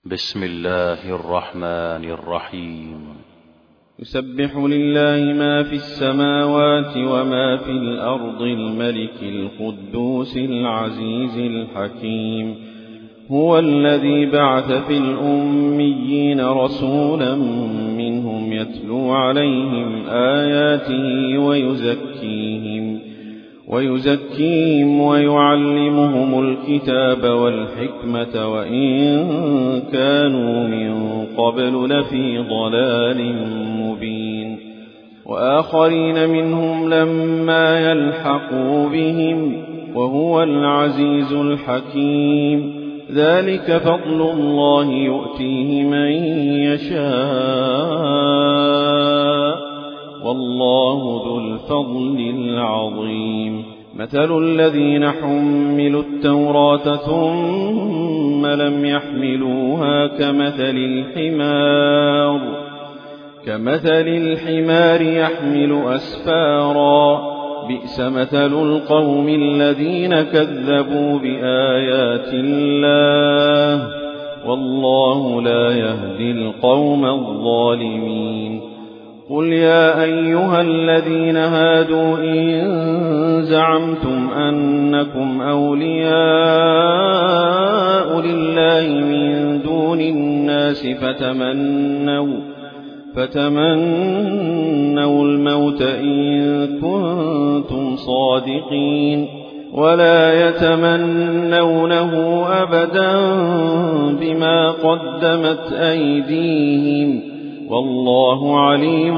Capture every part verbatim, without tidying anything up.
بسم الله الرحمن الرحيم. يسبح لله ما في السماوات وما في الأرض الملك القدوس العزيز الحكيم. هو الذي بعث في الأميين رسولا منهم يتلو عليهم آياته ويزكيهم ويزكيهم ويعلمهم الكتاب والحكمة وإن كانوا من قبل لفي ضلال مبين. وآخرين منهم لما يلحقوا بهم وهو العزيز الحكيم. ذلك فضل الله يؤتيه من يشاء والله ذو الفضل العظيم. مثل الذين حملوا التوراة ثم لم يحملوها كمثل الحمار كمثل الحمار يحمل أسفارا بئس مثل القوم الذين كذبوا بآيات الله والله لا يهدي القوم الظالمين. قل يا أيها الذين هادوا إن زعمتم أنكم أولياء لله من دون الناس فتمنوا فتمنوا الموت إن كنتم صادقين ولا يتمنونه أبدا بما قدمت أيديهم والله عليم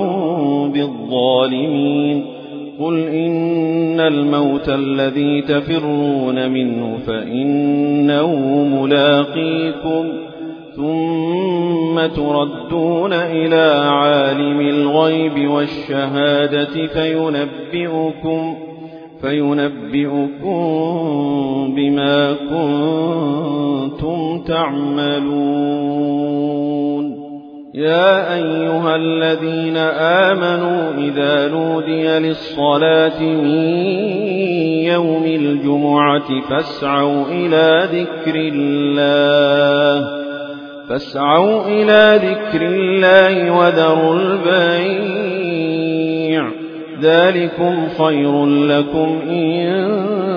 بالظالمين. قل إن الموت الذي تفرون منه فإنه ملاقيكم ثم تردون إلى عالم الغيب والشهادة فينبئكم فينبئكم بما كنتم تعملون. يا أيها الذين آمنوا إذا نودي للصلاة من يوم الجمعة فاسعوا إلى ذكر الله فاسعوا إلى ذكر الله وذروا البيع ذلكم خير لكم إن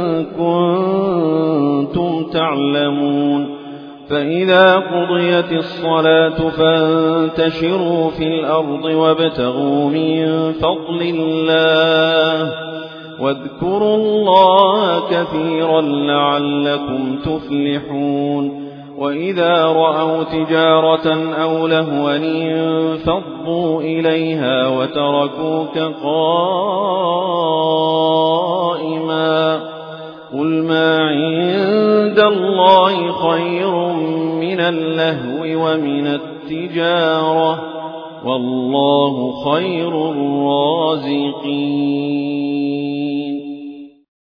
كنتم تعلمون. فإذا قضيت الصلاة فانتشروا في الأرض وابتغوا من فضل الله واذكروا الله كثيرا لعلكم تفلحون. وإذا رأوا تجارة أو لهوا انفضوا إليها وتركوك قائما قل ما عند الله خير من اللهو ومن التجارة والله خير الرازقين.